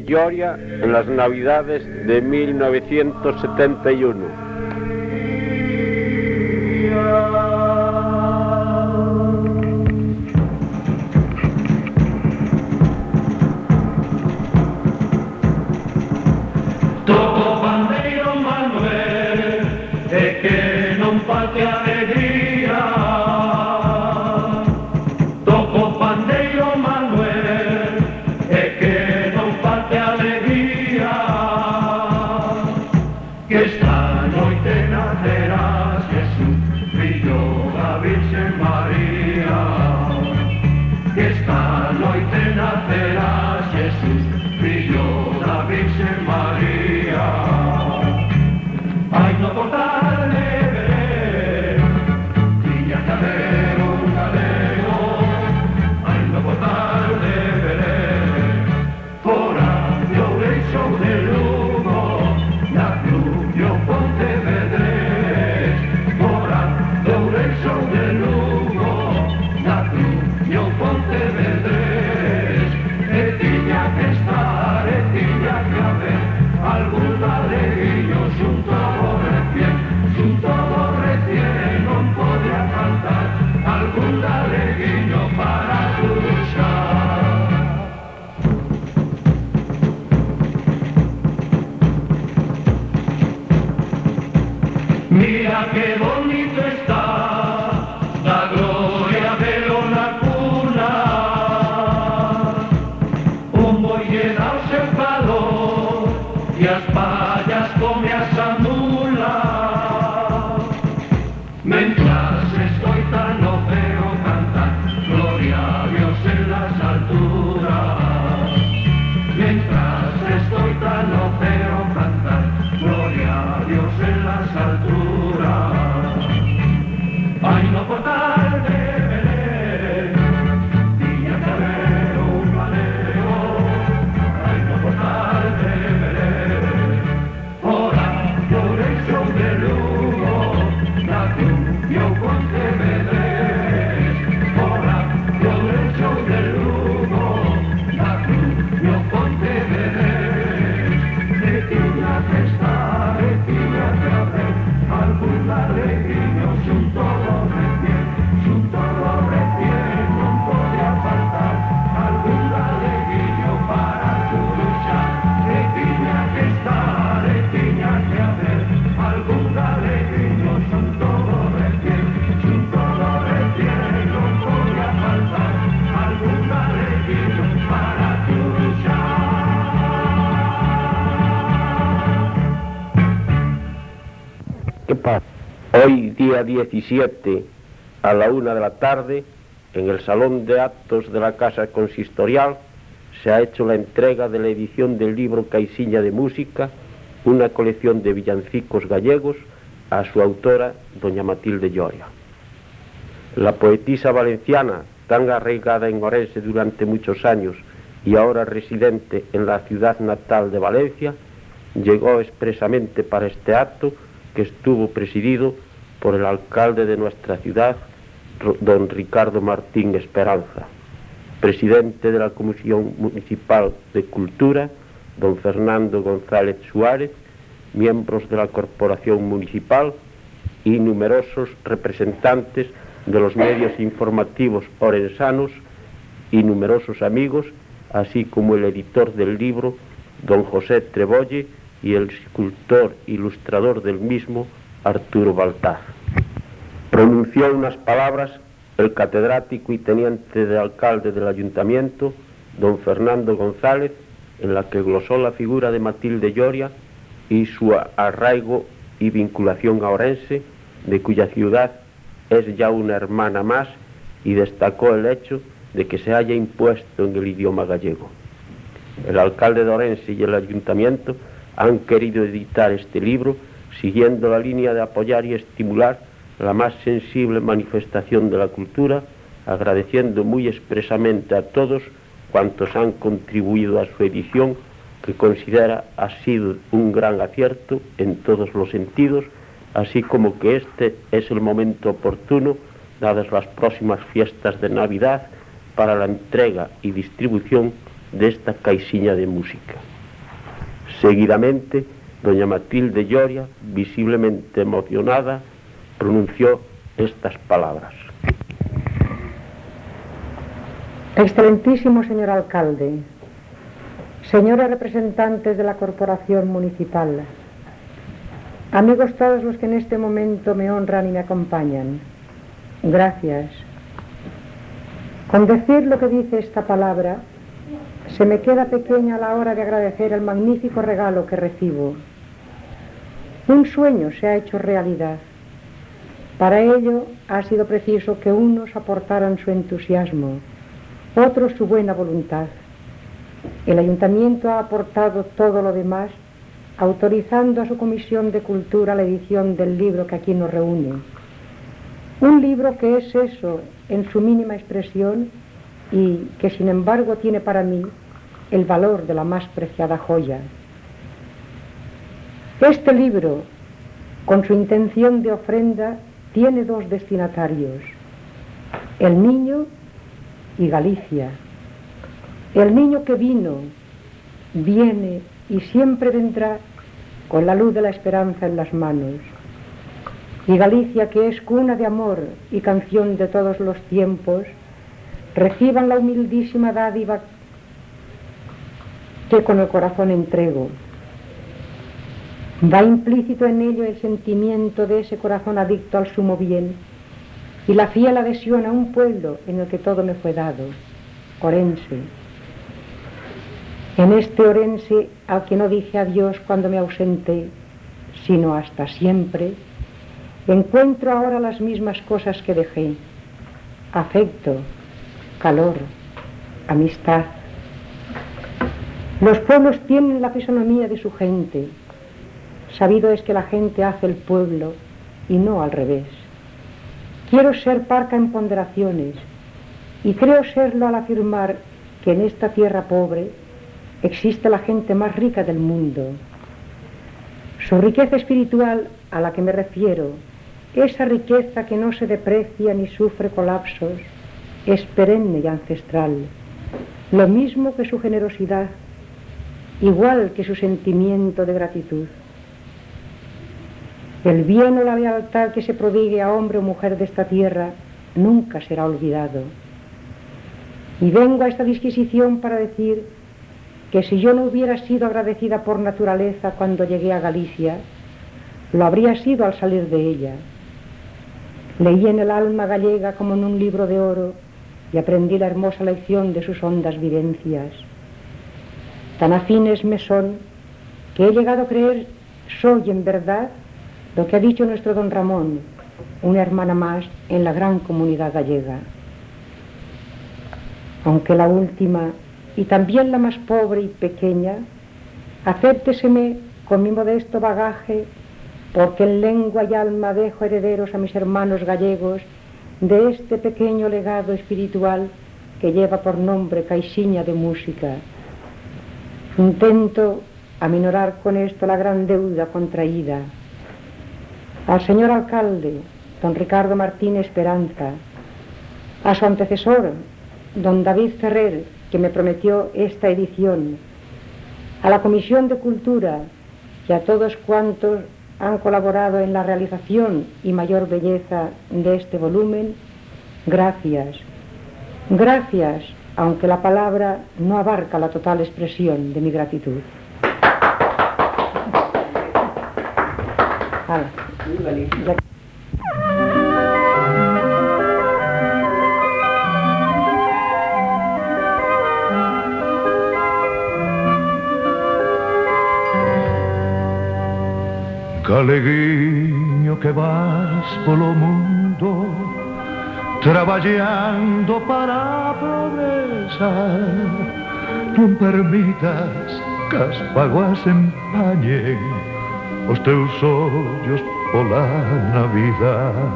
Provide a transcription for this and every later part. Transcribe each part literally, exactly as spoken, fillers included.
Lloria en las Navidades de mil novecientos setenta y uno. Hoy, día diecisiete, a la una de la tarde, en el Salón de Actos de la Casa Consistorial, se ha hecho la entrega de la edición del libro Caixinha de Música, una colección de villancicos gallegos, a su autora, doña Matilde Lloria. La poetisa valenciana, tan arraigada en Orense durante muchos años y ahora residente en la ciudad natal de Valencia, llegó expresamente para este acto, que estuvo presidido por el alcalde de nuestra ciudad, don Ricardo Martín Esperanza, presidente de la Comisión Municipal de Cultura, don Fernando González Suárez, miembros de la Corporación Municipal y numerosos representantes de los medios informativos orensanos y numerosos amigos, así como el editor del libro, don José Trebolle, y el escultor ilustrador del mismo, Arturo Baltar. Pronunció unas palabras el catedrático y teniente de alcalde del ayuntamiento, don Fernando González, en la que glosó la figura de Matilde Lloria y su arraigo y vinculación a Orense, de cuya ciudad es ya una hermana más, y destacó el hecho de que se haya impuesto en el idioma gallego. El alcalde de Orense y el ayuntamiento han querido editar este libro siguiendo la línea de apoyar y estimular la más sensible manifestación de la cultura, agradeciendo muy expresamente a todos cuantos han contribuido a su edición, que considera ha sido un gran acierto en todos los sentidos, así como que este es el momento oportuno, dadas las próximas fiestas de Navidad, para la entrega y distribución de esta Caixinha de Música. Seguidamente, doña Matilde Lloria, visiblemente emocionada, pronunció estas palabras. Excelentísimo señor alcalde, señores representantes de la corporación municipal, amigos todos los que en este momento me honran y me acompañan, gracias. Con decir lo que dice esta palabra, se me queda pequeña a la hora de agradecer el magnífico regalo que recibo. Un sueño se ha hecho realidad. Para ello ha sido preciso que unos aportaran su entusiasmo, otros su buena voluntad. El ayuntamiento ha aportado todo lo demás, autorizando a su Comisión de Cultura la edición del libro que aquí nos reúne. Un libro que es eso en su mínima expresión y que sin embargo tiene para mí el valor de la más preciada joya. Este libro, con su intención de ofrenda, tiene dos destinatarios, el niño y Galicia. El niño que vino, viene y siempre vendrá con la luz de la esperanza en las manos. Y Galicia, que es cuna de amor y canción de todos los tiempos, reciban la humildísima dádiva que con el corazón entrego. Va implícito en ello el sentimiento de ese corazón adicto al sumo bien y la fiel adhesión a un pueblo en el que todo me fue dado, Orense. En este Orense al que no dije adiós cuando me ausenté, sino hasta siempre, encuentro ahora las mismas cosas que dejé: afecto, calor, amistad. Los pueblos tienen la fisonomía de su gente. Sabido es que la gente hace el pueblo y no al revés. Quiero ser parca en ponderaciones y creo serlo al afirmar que en esta tierra pobre existe la gente más rica del mundo. Su riqueza espiritual, a la que me refiero, esa riqueza que no se deprecia ni sufre colapsos, es perenne y ancestral, lo mismo que su generosidad, igual que su sentimiento de gratitud. El bien o la lealtad que se prodigue a hombre o mujer de esta tierra nunca será olvidado. Y vengo a esta disquisición para decir que si yo no hubiera sido agradecida por naturaleza cuando llegué a Galicia, lo habría sido al salir de ella. Leí en el alma gallega como en un libro de oro y aprendí la hermosa lección de sus hondas vivencias. Tan afines me son que he llegado a creer soy en verdad lo que ha dicho nuestro don Ramón, una hermana más en la gran comunidad gallega. Aunque la última y también la más pobre y pequeña, acépteseme con mi modesto bagaje, porque en lengua y alma dejo herederos a mis hermanos gallegos de este pequeño legado espiritual que lleva por nombre Caixinha de Música. Intento aminorar con esto la gran deuda contraída. Al señor alcalde, don Ricardo Martín Esperanza, a su antecesor, don David Ferrer, que me prometió esta edición, a la Comisión de Cultura y a todos cuantos han colaborado en la realización y mayor belleza de este volumen, gracias. Gracias, aunque la palabra no abarca la total expresión de mi gratitud. Ah, ya. Galeguinho que vas polo mundo traballando para progresar, non permitas que as paguas empañen os teus ollos pola Navidad.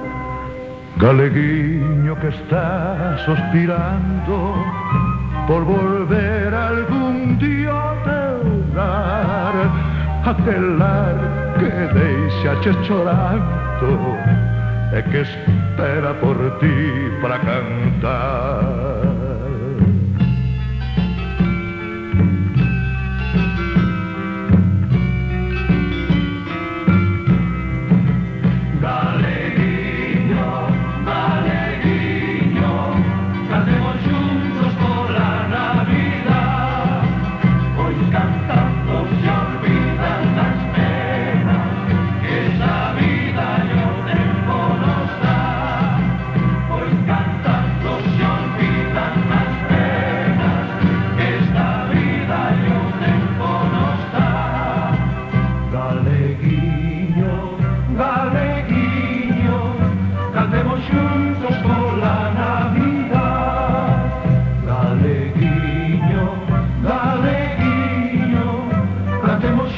Galeguinho que estás suspirando por volver algún día ao teu lar, aquel lar que deixaches chorando e que espera por ti para cantar.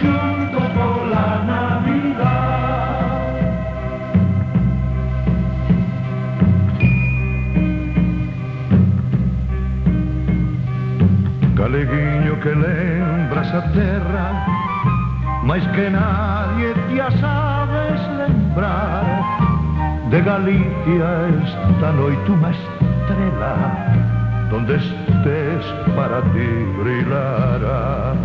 juntos por la Navidad. Galeguiño que lembras a terra, mais que nadie te a sabes lembrar. De Galicia esta noite unha estrela, donde estés para ti brillará.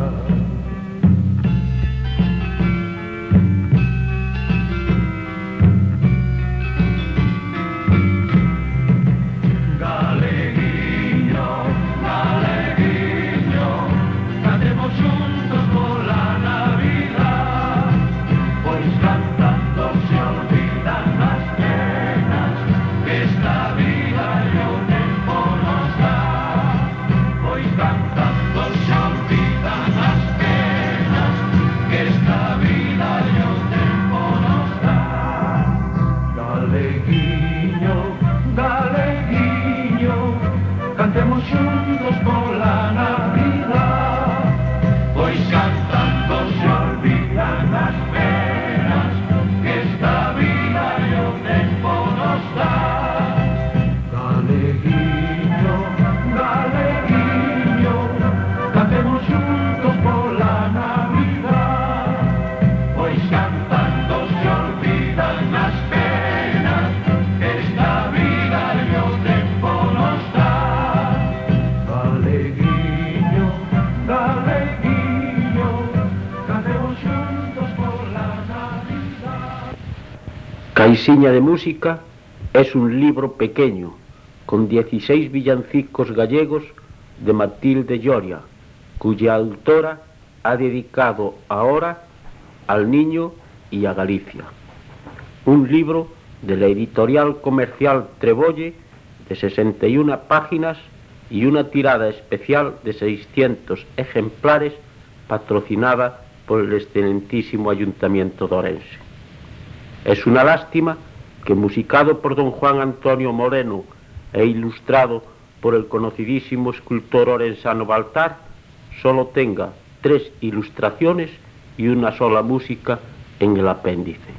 Galeguiño, galeguiño, cantemos juntos por la Navidad, pois cantando se olvidan las penas que esta vida y o tempo nos da. Pois cantando se olvidan las penas que esta vida y o tempo nos da. Galeguiño, galeguiño, cantemos juntos por la Navidad, pois cantando se olvidan las penas que esta vida y o tempo nos da. Galeguiño, galeguiño, cantemos juntos por la Navidad, pois cantando se olvidan las penas que esta vida y o tempo nos da. Galeguiño, galeguiño, cantemos juntos por la Navidad. Caixinha de Música es un libro pequeño con dieciséis villancicos gallegos de Matilde Lloria, cuya autora ha dedicado ahora al niño y a Galicia. Un libro de la editorial comercial Trebolle de sesenta y una páginas y una tirada especial de seiscientos ejemplares patrocinada por el excelentísimo Ayuntamiento de Orense. Es una lástima que, musicado por don Juan Antonio Moreno e ilustrado por el conocidísimo escultor orensano Baltar, solo tenga tres ilustraciones y una sola música en el apéndice.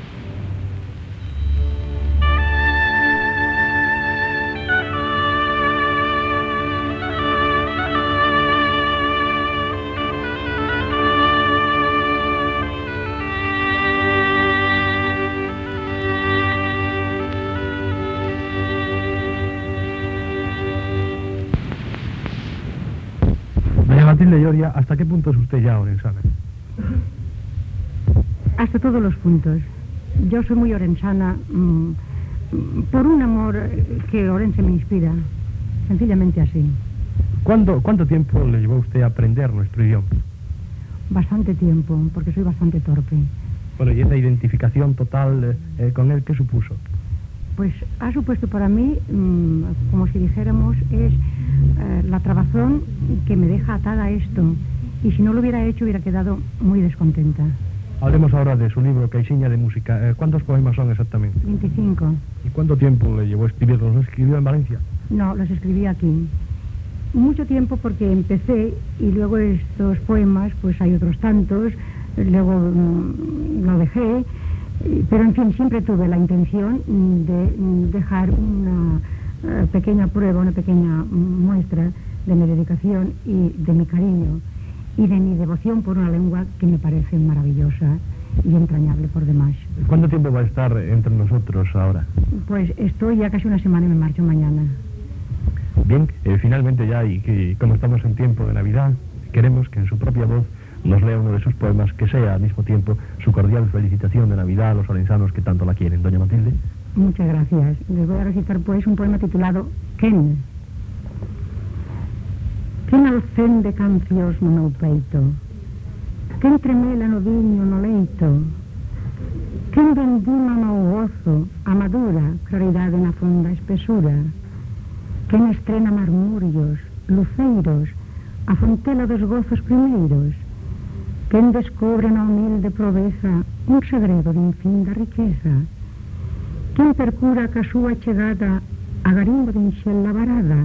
Matilde Lloria, ¿hasta qué punto es usted ya orensana? Hasta todos los puntos. Yo soy muy orensana mmm, por un amor que Orense me inspira, sencillamente así. ¿Cuánto, ¿Cuánto tiempo le llevó a usted a aprender nuestro idioma? Bastante tiempo, porque soy bastante torpe. Bueno, ¿y esa identificación total eh, con él qué supuso? Pues ha supuesto para mí, mmm, como si dijéramos, es eh, la trabazón que me deja atada a esto. Y si no lo hubiera hecho, hubiera quedado muy descontenta. Hablemos ahora de su libro, Caixinha de Música. Eh, ¿Cuántos poemas son exactamente? veinticinco. ¿Y cuánto tiempo le llevó a escribirlos? ¿Los escribió en Valencia? No, los escribí aquí. Mucho tiempo porque empecé y luego estos poemas, pues hay otros tantos, luego mmm, lo dejé. Pero en fin, siempre tuve la intención de dejar una uh, pequeña prueba, una pequeña muestra de mi dedicación y de mi cariño y de mi devoción por una lengua que me parece maravillosa y entrañable por demás. ¿Cuánto tiempo va a estar entre nosotros ahora? Pues estoy ya casi una semana y me marcho mañana. Bien, eh, finalmente ya, y que como estamos en tiempo de Navidad, queremos que en su propia voz nos lea uno de sus poemas, que sea al mismo tiempo su cordial felicitación de Navidad a los orensanos que tanto la quieren. Doña Matilde. Muchas gracias. Les voy a recitar pues un poema titulado Quen. Quen al cen de cancios no meu peito, quen tremela no viño no leito, quen vendima no gozo a madura claridade na fonda espesura, quen estrena marmurios, luceiros, a fontela dos gozos primeiros, quen descobre na humilde proveza un segredo de infinda riqueza, quen percura ca súa chegada a garimbo de inxela varada,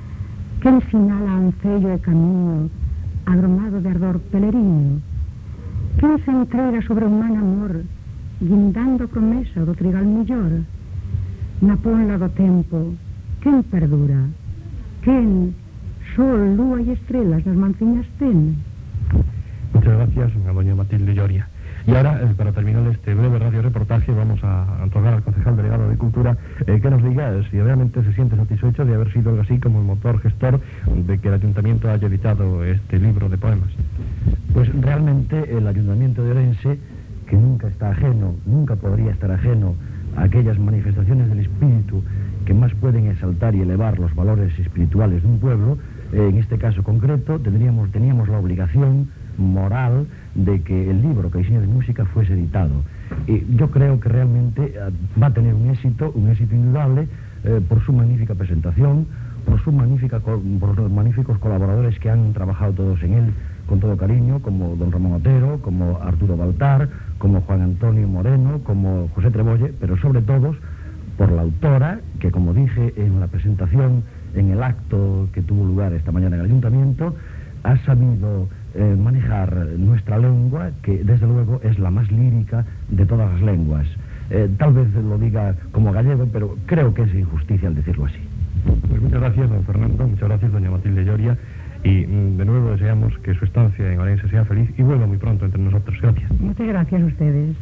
quen sinala ancello e camiño agromado de ardor peleriño, quen se entrega sobre un man amor, guindando promesa do trigal millor? Na ponla do tempo, quen perdura? Quen sol, lúa e estrelas nas manciñas ten? Muchas gracias a doña Matilde Lloria. Y ahora, eh, para terminar este breve radioreportaje, vamos a otorgar al concejal delegado de Cultura eh, que nos diga eh, si realmente se siente satisfecho de haber sido algo así como el motor gestor de que el ayuntamiento haya editado este libro de poemas. Pues realmente el ayuntamiento de Orense, que nunca está ajeno, nunca podría estar ajeno a aquellas manifestaciones del espíritu que más pueden exaltar y elevar los valores espirituales de un pueblo, eh, en este caso concreto tendríamos, teníamos la obligación moral de que el libro Caixinha de Música fuese editado. Y yo creo que realmente uh, va a tener un éxito, un éxito indudable, eh, por su magnífica presentación, por, su magnífica, por los magníficos colaboradores que han trabajado todos en él con todo cariño, como don Ramón Otero, como Arturo Baltar, como Juan Antonio Moreno, como José Trebolle, pero sobre todo por la autora, que como dije en la presentación, en el acto que tuvo lugar esta mañana en el ayuntamiento, ha sabido eh, manejar nuestra lengua, que desde luego es la más lírica de todas las lenguas. Eh, tal vez lo diga como gallego, pero creo que es injusticia al decirlo así. Pues muchas gracias, don Fernando, muchas gracias, doña Matilde Lloria, y mm, de nuevo deseamos que su estancia en Orense sea feliz y vuelva muy pronto entre nosotros. Gracias. Muchas gracias a ustedes.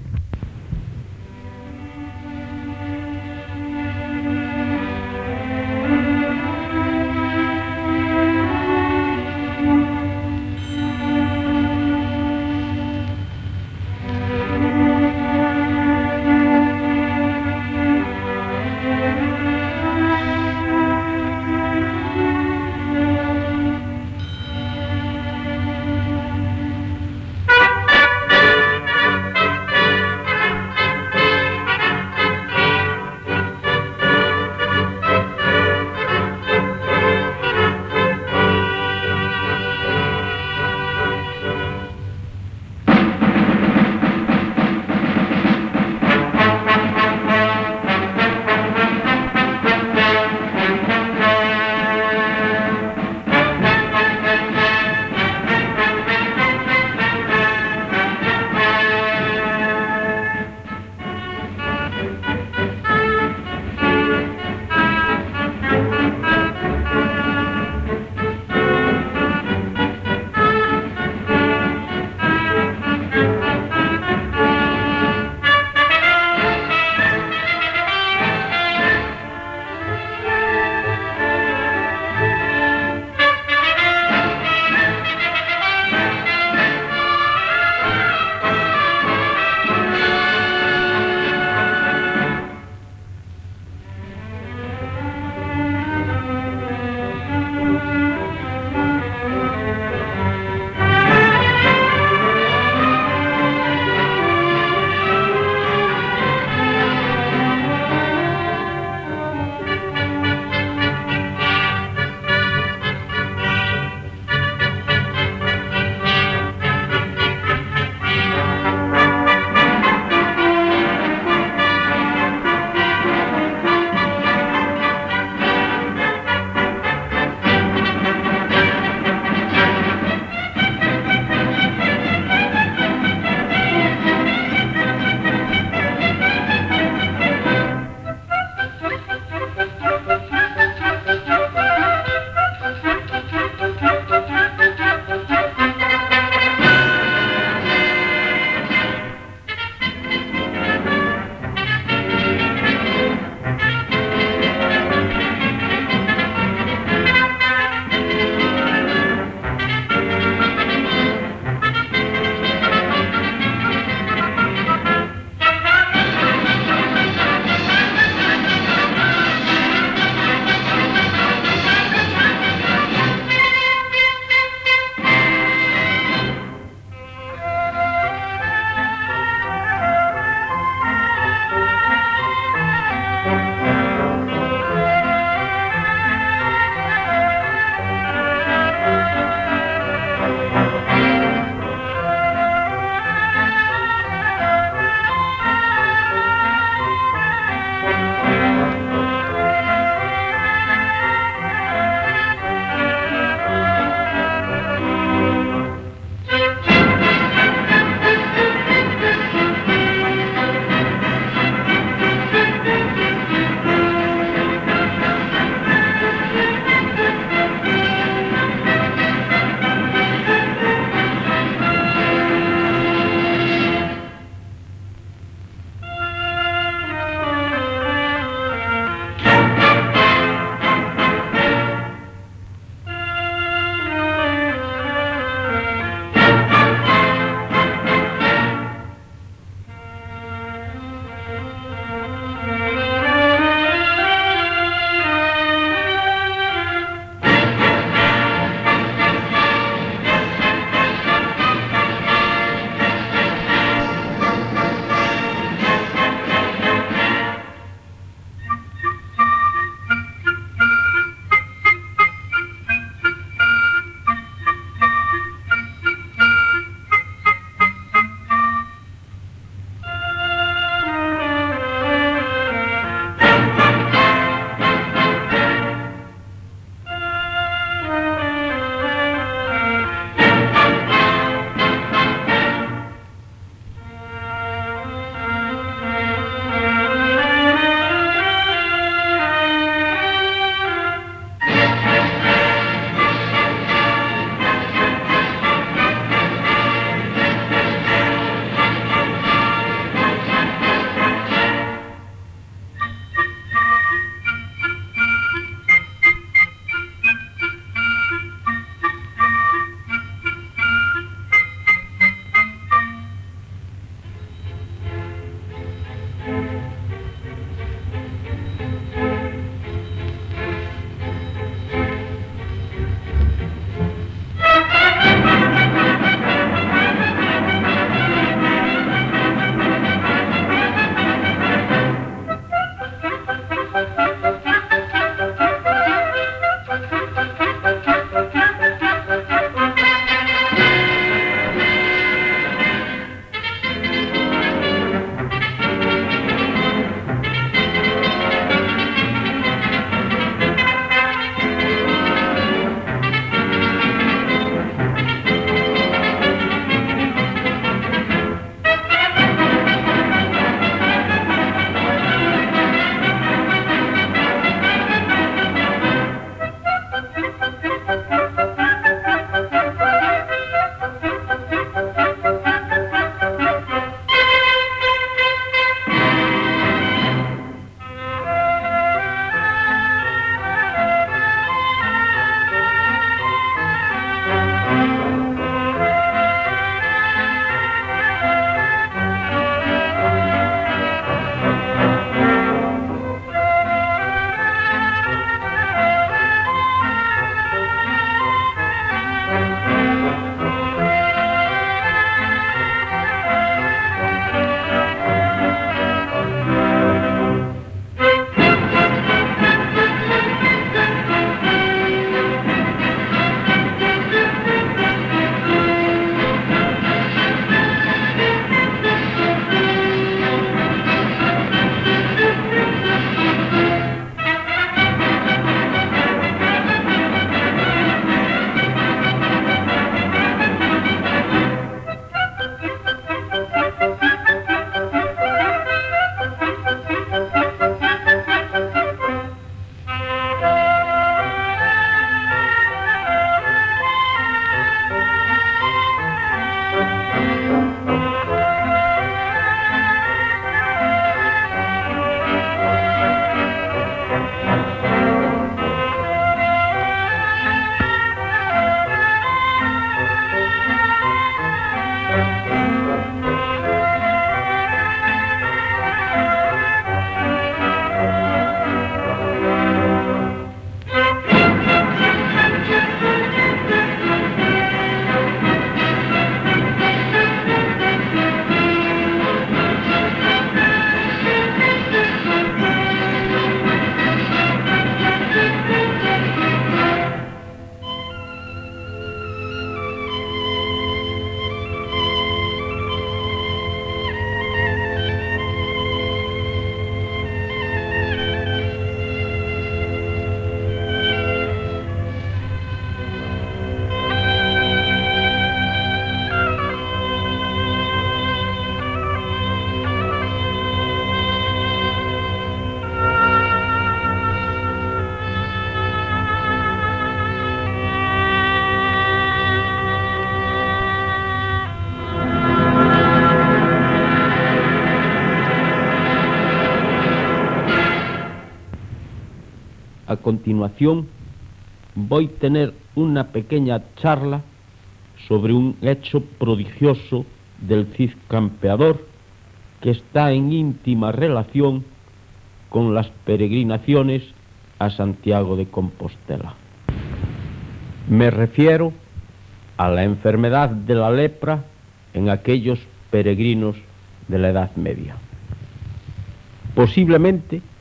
a continuación voy a tener una pequeña charla sobre un hecho prodigioso del Cid Campeador que está en íntima relación con las peregrinaciones a Santiago de Compostela. Me refiero a la enfermedad de la lepra en aquellos peregrinos de la Edad Media. Posiblemente